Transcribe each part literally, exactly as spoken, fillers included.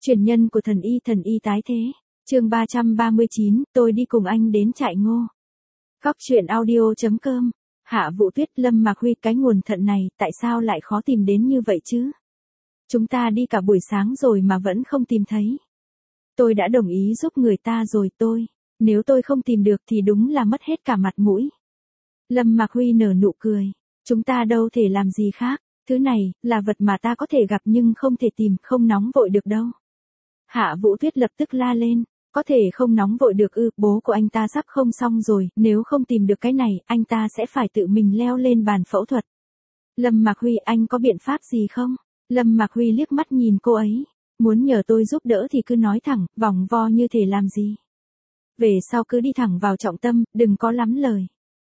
Truyền nhân của thần y thần y tái thế. Chương ba trăm ba mươi chín, tôi đi cùng anh đến trại Ngô. Góc truyện audio chấm com. Hạ Vũ Tuyết, Lâm Mạc Huy, cái nguồn thận này tại sao lại khó tìm đến như vậy chứ? Chúng ta đi cả buổi sáng rồi mà vẫn không tìm thấy. Tôi đã đồng ý giúp người ta rồi tôi, nếu tôi không tìm được thì đúng là mất hết cả mặt mũi. Lâm Mạc Huy nở nụ cười, chúng ta đâu thể làm gì khác, thứ này là vật mà ta có thể gặp nhưng không thể tìm, không nóng vội được đâu. Hạ Vũ Tuyết lập tức la lên, có thể không nóng vội được ư? Bố của anh ta sắp không xong rồi, nếu không tìm được cái này, anh ta sẽ phải tự mình leo lên bàn phẫu thuật. Lâm Mạc Huy, anh có biện pháp gì không? Lâm Mạc Huy liếc mắt nhìn cô ấy, muốn nhờ tôi giúp đỡ thì cứ nói thẳng, vòng vo như thể làm gì. Về sau cứ đi thẳng vào trọng tâm, đừng có lắm lời.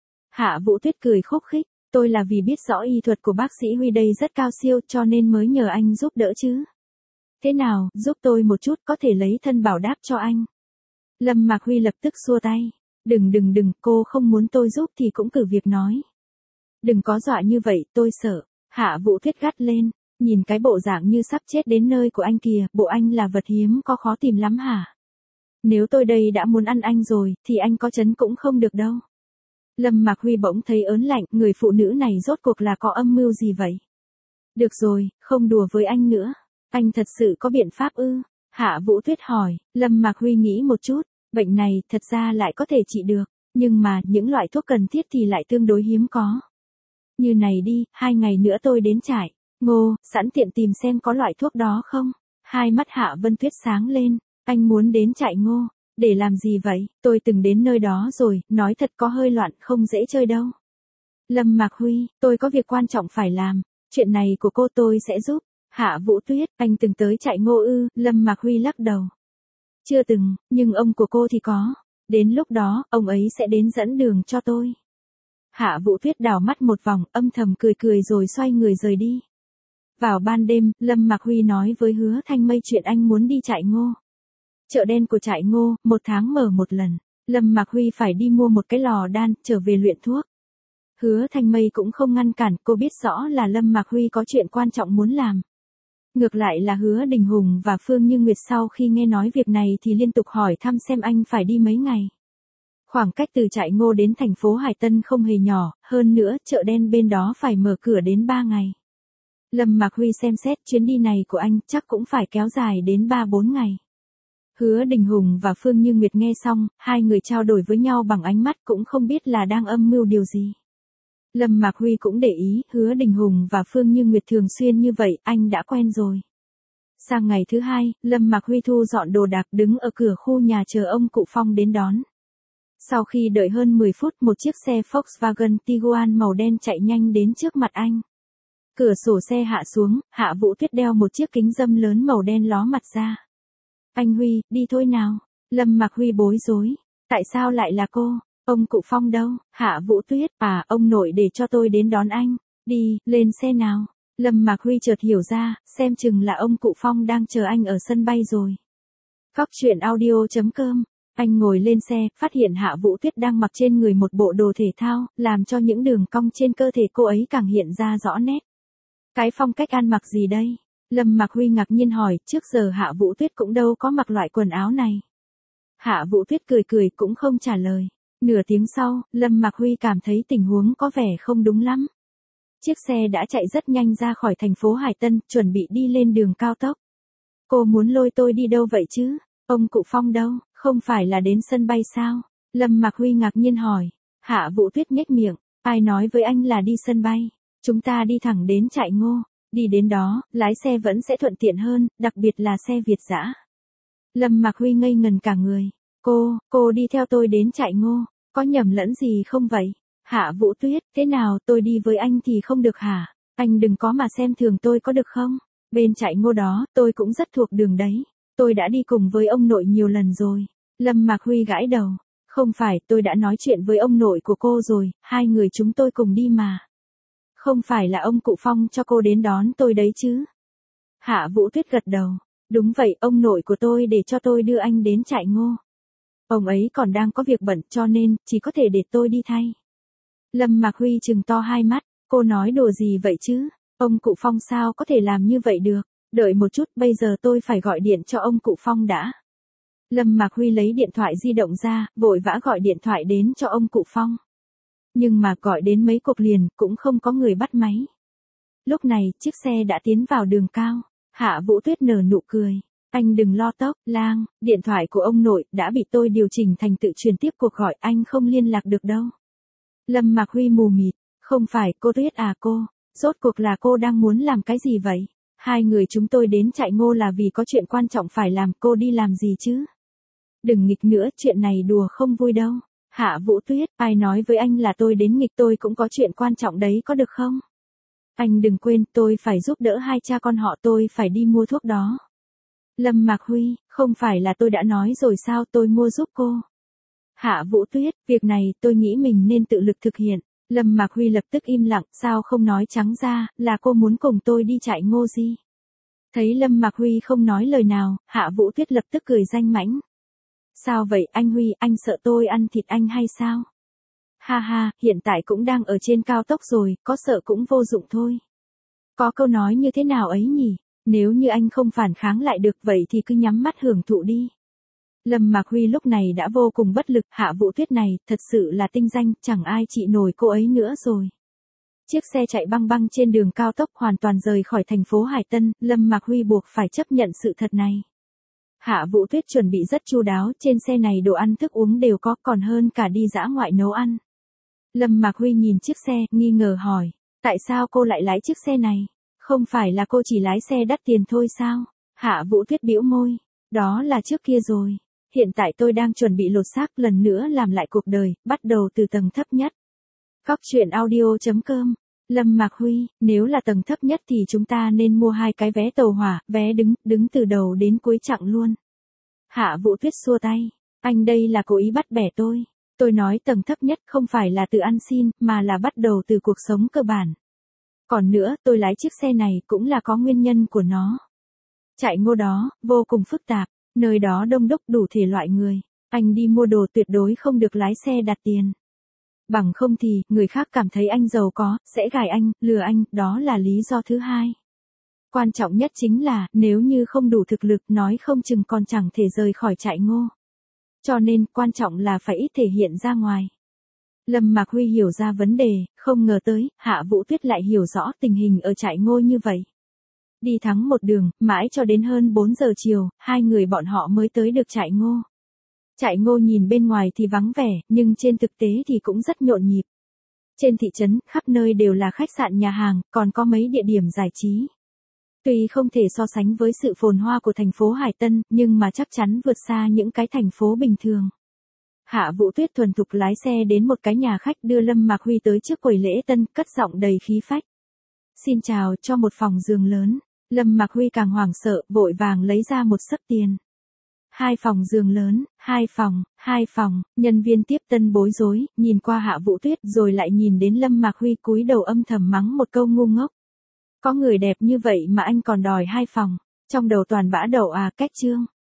Hạ Vũ Tuyết cười khúc khích, tôi là vì biết rõ y thuật của bác sĩ Huy đây rất cao siêu cho nên mới nhờ anh giúp đỡ chứ. Thế nào, giúp tôi một chút, có thể lấy thân bảo đáp cho anh. Lâm Mạc Huy lập tức xua tay. Đừng đừng đừng, cô không muốn tôi giúp thì cũng cử việc nói. Đừng có dọa như vậy, tôi sợ. Hạ Vũ Tuyết gắt lên, nhìn cái bộ dạng như sắp chết đến nơi của anh kìa, bộ anh là vật hiếm có khó tìm lắm hả? Nếu tôi đây đã muốn ăn anh rồi, thì anh có chấn cũng không được đâu. Lâm Mạc Huy bỗng thấy ớn lạnh, người phụ nữ này rốt cuộc là có âm mưu gì vậy? Được rồi, không đùa với anh nữa. Anh thật sự có biện pháp ư? Hạ Vũ Tuyết hỏi. Lâm Mạc Huy nghĩ một chút, bệnh này thật ra lại có thể trị được, nhưng mà những loại thuốc cần thiết thì lại tương đối hiếm có. Như này đi, hai ngày nữa tôi đến trại Ngô, sẵn tiện tìm xem có loại thuốc đó không? Hai mắt Hạ Vân Tuyết sáng lên, anh muốn đến trại Ngô, để làm gì vậy? Tôi từng đến nơi đó rồi, nói thật có hơi loạn, không dễ chơi đâu. Lâm Mạc Huy, tôi có việc quan trọng phải làm, chuyện này của cô tôi sẽ giúp. Hạ Vũ Tuyết, anh từng tới trại Ngô ư? Lâm Mạc Huy lắc đầu. Chưa từng, nhưng ông của cô thì có. Đến lúc đó, ông ấy sẽ đến dẫn đường cho tôi. Hạ Vũ Tuyết đảo mắt một vòng, âm thầm cười cười rồi xoay người rời đi. Vào ban đêm, Lâm Mạc Huy nói với Hứa Thanh Mây chuyện anh muốn đi trại Ngô. Chợ đen của trại Ngô, một tháng mở một lần. Lâm Mạc Huy phải đi mua một cái lò đan, trở về luyện thuốc. Hứa Thanh Mây cũng không ngăn cản, cô biết rõ là Lâm Mạc Huy có chuyện quan trọng muốn làm. Ngược lại là Hứa Đình Hùng và Phương Như Nguyệt sau khi nghe nói việc này thì liên tục hỏi thăm xem anh phải đi mấy ngày. Khoảng cách từ trại Ngô đến thành phố Hải Tân không hề nhỏ, hơn nữa chợ đen bên đó phải mở cửa đến ba ngày. Lâm Mạc Huy xem xét chuyến đi này của anh chắc cũng phải kéo dài đến ba bốn ngày. Hứa Đình Hùng và Phương Như Nguyệt nghe xong, hai người trao đổi với nhau bằng ánh mắt cũng không biết là đang âm mưu điều gì. Lâm Mạc Huy cũng để ý, Hứa Đình Hùng và Phương Như Nguyệt thường xuyên như vậy, anh đã quen rồi. Sang ngày thứ hai, Lâm Mạc Huy thu dọn đồ đạc đứng ở cửa khu nhà chờ ông cụ Phong đến đón. Sau khi đợi hơn mười phút, một chiếc xe Volkswagen Tiguan màu đen chạy nhanh đến trước mặt anh. Cửa sổ xe hạ xuống, Hạ Vũ Tuyết đeo một chiếc kính râm lớn màu đen ló mặt ra. Anh Huy, đi thôi nào. Lâm Mạc Huy bối rối. Tại sao lại là cô? Ông cụ Phong đâu? Hạ Vũ Tuyết, à, ông nội để cho tôi đến đón anh. Đi, lên xe nào. Lâm Mạc Huy chợt hiểu ra, xem chừng là ông cụ Phong đang chờ anh ở sân bay rồi. Góc truyện audio chấm com. Anh ngồi lên xe, phát hiện Hạ Vũ Tuyết đang mặc trên người một bộ đồ thể thao, làm cho những đường cong trên cơ thể cô ấy càng hiện ra rõ nét. Cái phong cách ăn mặc gì đây? Lâm Mạc Huy ngạc nhiên hỏi, trước giờ Hạ Vũ Tuyết cũng đâu có mặc loại quần áo này. Hạ Vũ Tuyết cười cười cũng không trả lời. Nửa tiếng sau, Lâm Mạc Huy cảm thấy tình huống có vẻ không đúng lắm. Chiếc xe đã chạy rất nhanh ra khỏi thành phố Hải Tân, chuẩn bị đi lên đường cao tốc. Cô muốn lôi tôi đi đâu vậy chứ? Ông cụ Phong đâu? Không phải là đến sân bay sao? Lâm Mạc Huy ngạc nhiên hỏi. Hạ Vũ Tuyết nhếch miệng. Ai nói với anh là đi sân bay? Chúng ta đi thẳng đến trại Ngô. Đi đến đó, lái xe vẫn sẽ thuận tiện hơn, đặc biệt là xe Việt dã. Lâm Mạc Huy ngây ngần cả người. Cô, cô đi theo tôi đến trại Ngô, có nhầm lẫn gì không vậy? Hạ Vũ Tuyết, thế nào tôi đi với anh thì không được hả? Anh đừng có mà xem thường tôi có được không? Bên trại Ngô đó, tôi cũng rất thuộc đường đấy. Tôi đã đi cùng với ông nội nhiều lần rồi. Lâm Mạc Huy gãi đầu. Không phải, tôi đã nói chuyện với ông nội của cô rồi, hai người chúng tôi cùng đi mà. Không phải là ông cụ Phong cho cô đến đón tôi đấy chứ? Hạ Vũ Tuyết gật đầu. Đúng vậy, ông nội của tôi để cho tôi đưa anh đến trại Ngô. Ông ấy còn đang có việc bận cho nên, chỉ có thể để tôi đi thay. Lâm Mạc Huy trừng to hai mắt, cô nói đùa gì vậy chứ? Ông cụ Phong sao có thể làm như vậy được? Đợi một chút, bây giờ tôi phải gọi điện cho ông cụ Phong đã. Lâm Mạc Huy lấy điện thoại di động ra, vội vã gọi điện thoại đến cho ông cụ Phong. Nhưng mà gọi đến mấy cuộc liền, cũng không có người bắt máy. Lúc này, chiếc xe đã tiến vào đường cao. Hạ Vũ Tuyết nở nụ cười. Anh đừng lo tốc, Lang, điện thoại của ông nội đã bị tôi điều chỉnh thành tự truyền tiếp cuộc gọi, anh không liên lạc được đâu. Lâm Mạc Huy mù mịt, không phải cô Tuyết à cô, rốt cuộc là cô đang muốn làm cái gì vậy? Hai người chúng tôi đến Trại Ngô là vì có chuyện quan trọng phải làm, cô đi làm gì chứ? Đừng nghịch nữa, chuyện này đùa không vui đâu. Hạ Vũ Tuyết, ai nói với anh là tôi đến nghịch, tôi cũng có chuyện quan trọng đấy có được không? Anh đừng quên, tôi phải giúp đỡ hai cha con họ, tôi phải đi mua thuốc đó. Lâm Mạc Huy, không phải là tôi đã nói rồi sao, tôi mua giúp cô. Hạ Vũ Tuyết, việc này tôi nghĩ mình nên tự lực thực hiện. Lâm Mạc Huy lập tức im lặng, sao không nói trắng ra, là cô muốn cùng tôi đi Trại Ngô gì? Thấy Lâm Mạc Huy không nói lời nào, Hạ Vũ Tuyết lập tức cười danh mãnh. Sao vậy anh Huy, anh sợ tôi ăn thịt anh hay sao? Ha ha, hiện tại cũng đang ở trên cao tốc rồi, có sợ cũng vô dụng thôi. Có câu nói như thế nào ấy nhỉ? Nếu như anh không phản kháng lại được vậy thì cứ nhắm mắt hưởng thụ đi. Lâm Mạc Huy lúc này đã vô cùng bất lực, Hạ Vũ Tuyết này, thật sự là tinh danh, chẳng ai trị nổi cô ấy nữa rồi. Chiếc xe chạy băng băng trên đường cao tốc hoàn toàn rời khỏi thành phố Hải Tân, Lâm Mạc Huy buộc phải chấp nhận sự thật này. Hạ Vũ Tuyết chuẩn bị rất chu đáo, trên xe này đồ ăn thức uống đều có, còn hơn cả đi dã ngoại nấu ăn. Lâm Mạc Huy nhìn chiếc xe, nghi ngờ hỏi, tại sao cô lại lái chiếc xe này? Không phải là cô chỉ lái xe đắt tiền thôi sao? Hạ Vũ Tuyết bĩu môi, đó là trước kia rồi. Hiện tại tôi đang chuẩn bị lột xác lần nữa làm lại cuộc đời, bắt đầu từ tầng thấp nhất. Cóc truyện audio chấm com. Lâm Mạc Huy, nếu là tầng thấp nhất thì chúng ta nên mua hai cái vé tàu hỏa, vé đứng, đứng từ đầu đến cuối chặng luôn. Hạ Vũ Tuyết xua tay, anh đây là cố ý bắt bẻ tôi. Tôi nói tầng thấp nhất không phải là từ ăn xin, mà là bắt đầu từ cuộc sống cơ bản. Còn nữa, tôi lái chiếc xe này cũng là có nguyên nhân của nó. Trại Ngô đó, vô cùng phức tạp, nơi đó đông đúc đủ thể loại người. Anh đi mua đồ tuyệt đối không được lái xe đặt tiền. Bằng không thì, người khác cảm thấy anh giàu có, sẽ gài anh, lừa anh, đó là lý do thứ hai. Quan trọng nhất chính là, nếu như không đủ thực lực, nói không chừng còn chẳng thể rời khỏi Trại Ngô. Cho nên, quan trọng là phải ít thể hiện ra ngoài. Lâm Mạc Huy hiểu ra vấn đề, không ngờ tới, Hạ Vũ Tuyết lại hiểu rõ tình hình ở Trại Ngô như vậy. Đi thắng một đường, mãi cho đến hơn bốn giờ chiều, hai người bọn họ mới tới được Trại Ngô. Trại Ngô nhìn bên ngoài thì vắng vẻ, nhưng trên thực tế thì cũng rất nhộn nhịp. Trên thị trấn, khắp nơi đều là khách sạn nhà hàng, còn có mấy địa điểm giải trí. Tuy không thể so sánh với sự phồn hoa của thành phố Hải Tân, nhưng mà chắc chắn vượt xa những cái thành phố bình thường. Hạ Vũ Tuyết thuần thục lái xe đến một cái nhà khách đưa Lâm Mạc Huy tới trước quầy lễ tân, cất giọng đầy khí phách. Xin chào, cho một phòng giường lớn. Lâm Mạc Huy càng hoảng sợ, vội vàng lấy ra một xấp tiền. Hai phòng giường lớn, hai phòng, hai phòng, nhân viên tiếp tân bối rối, nhìn qua Hạ Vũ Tuyết rồi lại nhìn đến Lâm Mạc Huy cúi đầu âm thầm mắng một câu ngu ngốc. Có người đẹp như vậy mà anh còn đòi hai phòng, trong đầu toàn bã đậu à, cách trương.